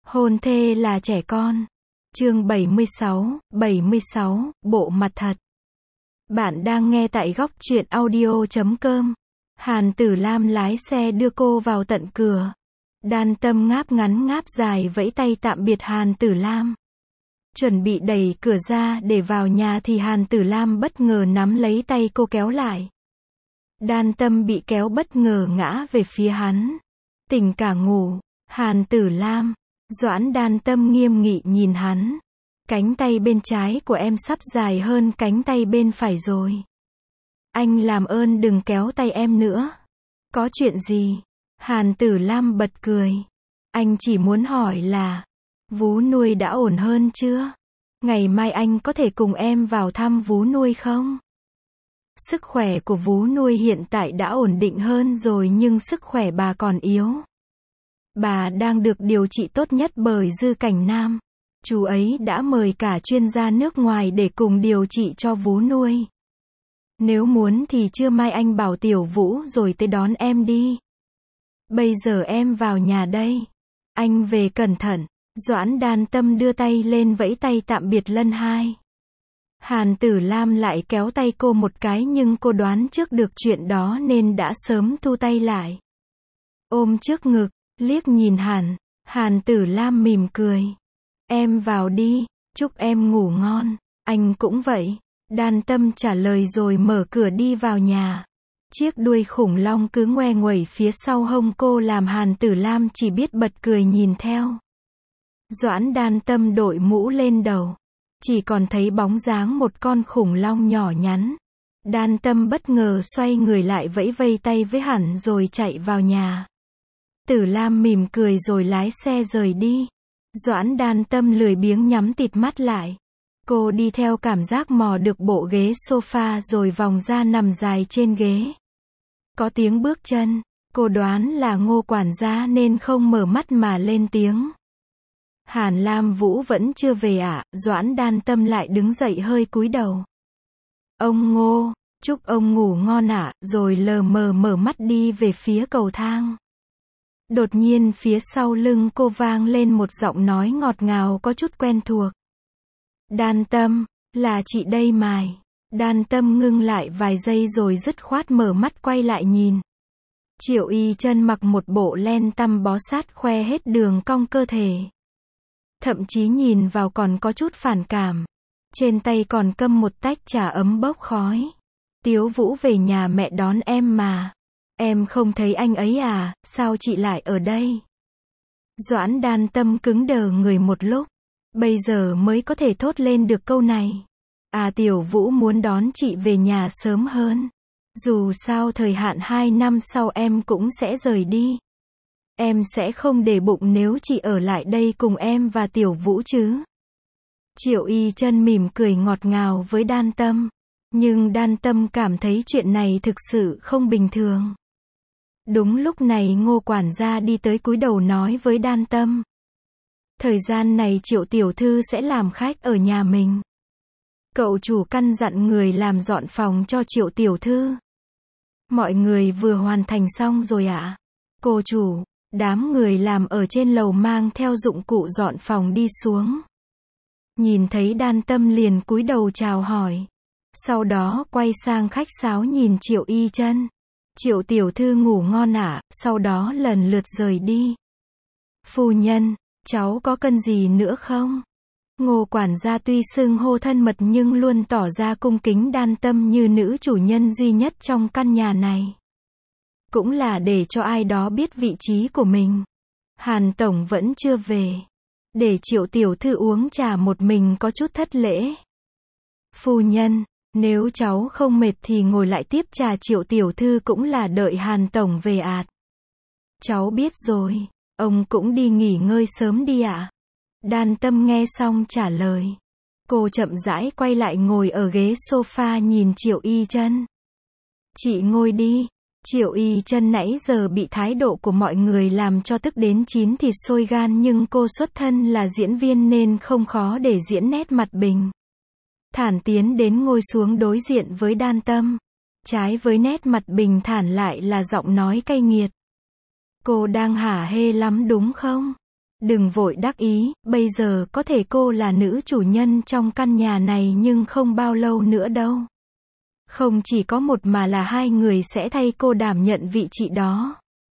Hôn thê là trẻ con. Chương 76, bộ mặt thật. Bạn đang nghe tại góc truyện audio.com. Hàn Tử Lam lái xe đưa cô vào tận cửa. Đan Tâm ngáp ngắn ngáp dài vẫy tay tạm biệt Hàn Tử Lam. Chuẩn bị đẩy cửa ra để vào nhà thì Hàn Tử Lam bất ngờ nắm lấy tay cô kéo lại. Đan Tâm bị kéo bất ngờ ngã về phía hắn. Tỉnh cả ngủ. Hàn Tử Lam. Doãn Đan Tâm nghiêm nghị nhìn hắn. Cánh tay bên trái của em sắp dài hơn cánh tay bên phải rồi. Anh làm ơn đừng kéo tay em nữa. Có chuyện gì? Hàn Tử Lam bật cười. Anh chỉ muốn hỏi là, vú nuôi đã ổn hơn chưa? Ngày mai anh có thể cùng em vào thăm vú nuôi không? Sức khỏe của vú nuôi hiện tại đã ổn định hơn rồi nhưng sức khỏe bà còn yếu. Bà đang được điều trị tốt nhất bởi Dư Cảnh Nam. Chú ấy đã mời cả chuyên gia nước ngoài để cùng điều trị cho vú nuôi. Nếu muốn thì trưa mai anh bảo Tiểu Vũ rồi tới đón em đi. Bây giờ em vào nhà đây. Anh về cẩn thận. Doãn Đan Tâm đưa tay lên vẫy tay tạm biệt Lân Hai. Hàn Tử Lam lại kéo tay cô một cái nhưng cô đoán trước được chuyện đó nên đã sớm thu tay lại. Ôm trước ngực, liếc nhìn Hàn Tử Lam mỉm cười. Em vào đi, chúc em ngủ ngon. Anh cũng vậy. Đan Tâm trả lời rồi mở cửa đi vào nhà. Chiếc đuôi khủng long cứ ngoe nguẩy phía sau hông cô làm Hàn Tử Lam chỉ biết bật cười nhìn theo. Doãn Đan Tâm đội mũ lên đầu. Chỉ còn thấy bóng dáng một con khủng long nhỏ nhắn. Đan Tâm bất ngờ xoay người lại vẫy vây tay với hắn rồi chạy vào nhà. Tử Lam mỉm cười rồi lái xe rời đi. Doãn Đan Tâm lười biếng nhắm tịt mắt lại. Cô đi theo cảm giác mò được bộ ghế sofa rồi vòng ra nằm dài trên ghế. Có tiếng bước chân. Cô đoán là Ngô quản gia nên không mở mắt mà lên tiếng. Hàn Lam Vũ vẫn chưa về ạ? Doãn Đan Tâm lại đứng dậy hơi cúi đầu. Ông Ngô, chúc ông ngủ ngon ạ, rồi lờ mờ mở mắt đi về phía cầu thang. Đột nhiên phía sau lưng cô vang lên một giọng nói ngọt ngào có chút quen thuộc. Đan Tâm, là chị đây mài. Đan Tâm ngưng lại vài giây rồi dứt khoát mở mắt quay lại nhìn. Triệu Y Chân mặc một bộ len tăm bó sát khoe hết đường cong cơ thể. Thậm chí nhìn vào còn có chút phản cảm. Trên tay còn cầm một tách trà ấm bốc khói. Tiếu Vũ về nhà mẹ đón em mà. Em không thấy anh ấy à, sao chị lại ở đây? Doãn Đan Tâm cứng đờ người một lúc. Bây giờ mới có thể thốt lên được câu này. À, Tiểu Vũ muốn đón chị về nhà sớm hơn. Dù sao thời hạn 2 năm sau em cũng sẽ rời đi. Em sẽ không để bụng nếu chị ở lại đây cùng em và Tiểu Vũ chứ. Triệu Y Chân mỉm cười ngọt ngào với Đan Tâm. Nhưng Đan Tâm cảm thấy chuyện này thực sự không bình thường. Đúng lúc này Ngô quản gia đi tới cúi đầu nói với Đan Tâm. Thời gian này Triệu tiểu thư sẽ làm khách ở nhà mình. Cậu chủ căn dặn người làm dọn phòng cho Triệu tiểu thư. Mọi người vừa hoàn thành xong rồi ạ? Cô chủ. Đám người làm ở trên lầu mang theo dụng cụ dọn phòng đi xuống. Nhìn thấy Đan Tâm liền cúi đầu chào hỏi. Sau đó quay sang khách sáo nhìn Triệu Y Chân. Triệu tiểu thư ngủ ngon ạ, sau đó lần lượt rời đi. Phu nhân, cháu có cần gì nữa không? Ngô quản gia tuy xưng hô thân mật nhưng luôn tỏ ra cung kính Đan Tâm như nữ chủ nhân duy nhất trong căn nhà này. Cũng là để cho ai đó biết vị trí của mình. Hàn tổng vẫn chưa về. Để Triệu tiểu thư uống trà một mình có chút thất lễ. Phu nhân, nếu cháu không mệt thì ngồi lại tiếp trà. Triệu tiểu thư cũng là đợi Hàn tổng về ạ. Cháu biết rồi, ông cũng đi nghỉ ngơi sớm đi ạ. Đan Tâm nghe xong trả lời. Cô chậm rãi quay lại ngồi ở ghế sofa nhìn Triệu Y Chân. Chị ngồi đi. Triệu Y Chân nãy giờ bị thái độ của mọi người làm cho tức đến chín thịt sôi gan nhưng cô xuất thân là diễn viên nên không khó để diễn nét mặt bình. Thản tiến đến ngồi xuống đối diện với Đan Tâm. Trái với nét mặt bình thản lại là giọng nói cay nghiệt. Cô đang hả hê lắm đúng không? Đừng vội đắc ý, bây giờ có thể cô là nữ chủ nhân trong căn nhà này nhưng không bao lâu nữa đâu. Không chỉ có một mà là hai người sẽ thay cô đảm nhận vị trí đó.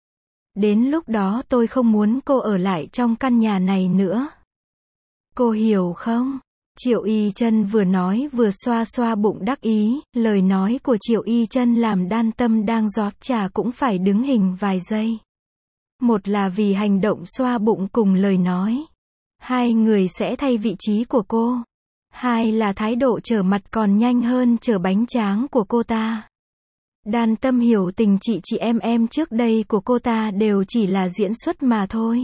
Đến lúc đó tôi không muốn cô ở lại trong căn nhà này nữa. Cô hiểu không? Triệu Y Chân vừa nói vừa xoa xoa bụng đắc ý, lời nói của Triệu Y Chân làm Đan Tâm đang rót trà cũng phải đứng hình vài giây. Một là vì hành động xoa bụng cùng lời nói. Hai người sẽ thay vị trí của cô. Hai là thái độ trở mặt còn nhanh hơn trở bánh tráng của cô ta. Đan Tâm hiểu tình chị em trước đây của cô ta đều chỉ là diễn xuất mà thôi.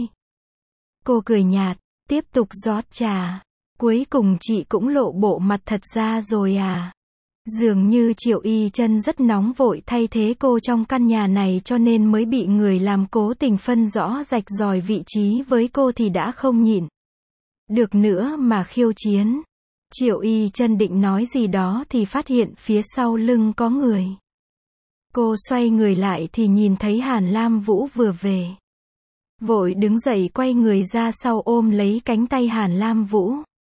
Cô cười nhạt, tiếp tục rót trà. Cuối cùng chị cũng lộ bộ mặt thật ra rồi à? Dường như Triệu Y Chân rất nóng vội thay thế cô trong căn nhà này cho nên mới bị người làm cố tình phân rõ rạch ròi vị trí với cô thì đã không nhịn được nữa mà khiêu chiến. Triệu Y Chân định nói gì đó thì phát hiện phía sau lưng có người. Cô xoay người lại thì nhìn thấy Hàn Lam Vũ vừa về. Vội đứng dậy quay người ra sau ôm lấy cánh tay Hàn Lam Vũ.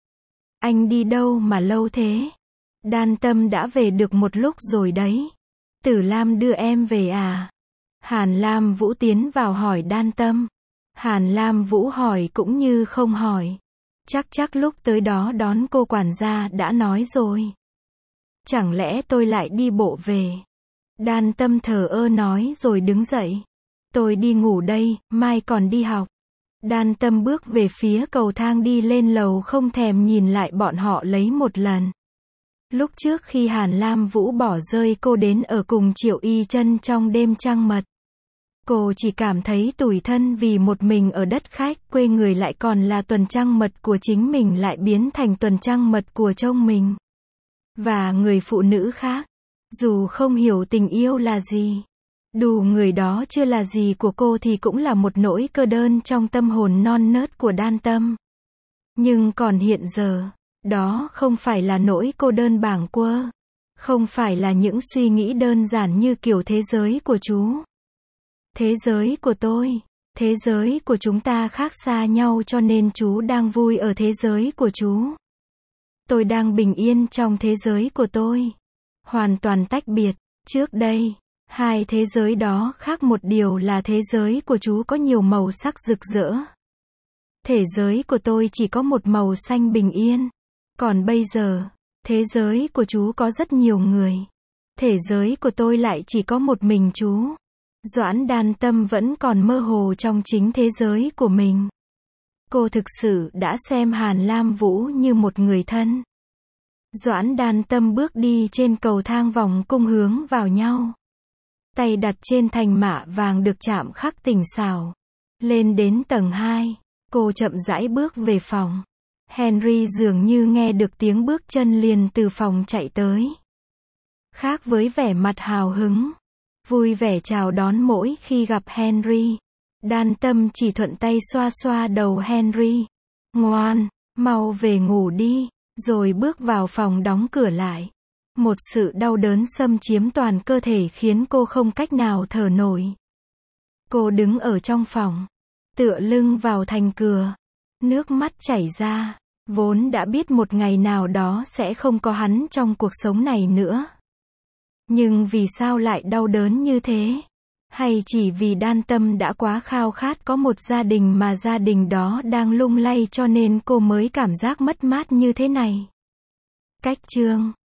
Anh đi đâu mà lâu thế? Đan Tâm đã về được một lúc rồi đấy. Tử Lam đưa em về à? Hàn Lam Vũ tiến vào hỏi Đan Tâm. Hàn Lam Vũ hỏi cũng như không hỏi. Chắc lúc tới đó đón cô quản gia đã nói rồi. Chẳng lẽ tôi lại đi bộ về? Đan Tâm thờ ơ nói rồi đứng dậy. Tôi đi ngủ đây, mai còn đi học. Đan Tâm bước về phía cầu thang đi lên lầu không thèm nhìn lại bọn họ lấy một lần. Lúc trước khi Hàn Lam Vũ bỏ rơi cô đến ở cùng Triệu Y Chân trong đêm trăng mật. Cô chỉ cảm thấy tủi thân vì một mình ở đất khách quê người lại còn là tuần trăng mật của chính mình lại biến thành tuần trăng mật của chồng mình. Và người phụ nữ khác. Dù không hiểu tình yêu là gì. Đủ người đó chưa là gì của cô thì cũng là một nỗi cô đơn trong tâm hồn non nớt của Đan Tâm. Nhưng còn hiện giờ, đó không phải là nỗi cô đơn bảng quơ. Không phải là những suy nghĩ đơn giản như kiểu thế giới của chú. Thế giới của tôi, thế giới của chúng ta khác xa nhau cho nên chú đang vui ở thế giới của chú. Tôi đang bình yên trong thế giới của tôi. Hoàn toàn tách biệt. Trước đây, hai thế giới đó khác một điều là thế giới của chú có nhiều màu sắc rực rỡ. Thế giới của tôi chỉ có một màu xanh bình yên. Còn bây giờ, thế giới của chú có rất nhiều người. Thế giới của tôi lại chỉ có một mình chú. Doãn Đan Tâm vẫn còn mơ hồ trong chính thế giới của mình. Cô thực sự đã xem Hàn Lam Vũ như một người thân. Doãn Đan Tâm bước đi trên cầu thang vòng cung hướng vào nhau. Tay đặt trên thành mạ vàng được chạm khắc tinh xảo. Lên đến tầng 2, cô chậm rãi bước về phòng. Henry dường như nghe được tiếng bước chân liền từ phòng chạy tới. Khác với vẻ mặt hào hứng, vui vẻ chào đón mỗi khi gặp Henry. Đan Tâm chỉ thuận tay xoa xoa đầu Henry. Ngoan, mau về ngủ đi, rồi bước vào phòng đóng cửa lại. Một sự đau đớn xâm chiếm toàn cơ thể khiến cô không cách nào thở nổi. Cô đứng ở trong phòng, tựa lưng vào thành cửa, nước mắt chảy ra, vốn đã biết một ngày nào đó sẽ không có hắn trong cuộc sống này nữa. Nhưng vì sao lại đau đớn như thế? Hay chỉ vì Đan Tâm đã quá khao khát có một gia đình mà gia đình đó đang lung lay cho nên cô mới cảm giác mất mát như thế này? Cách chương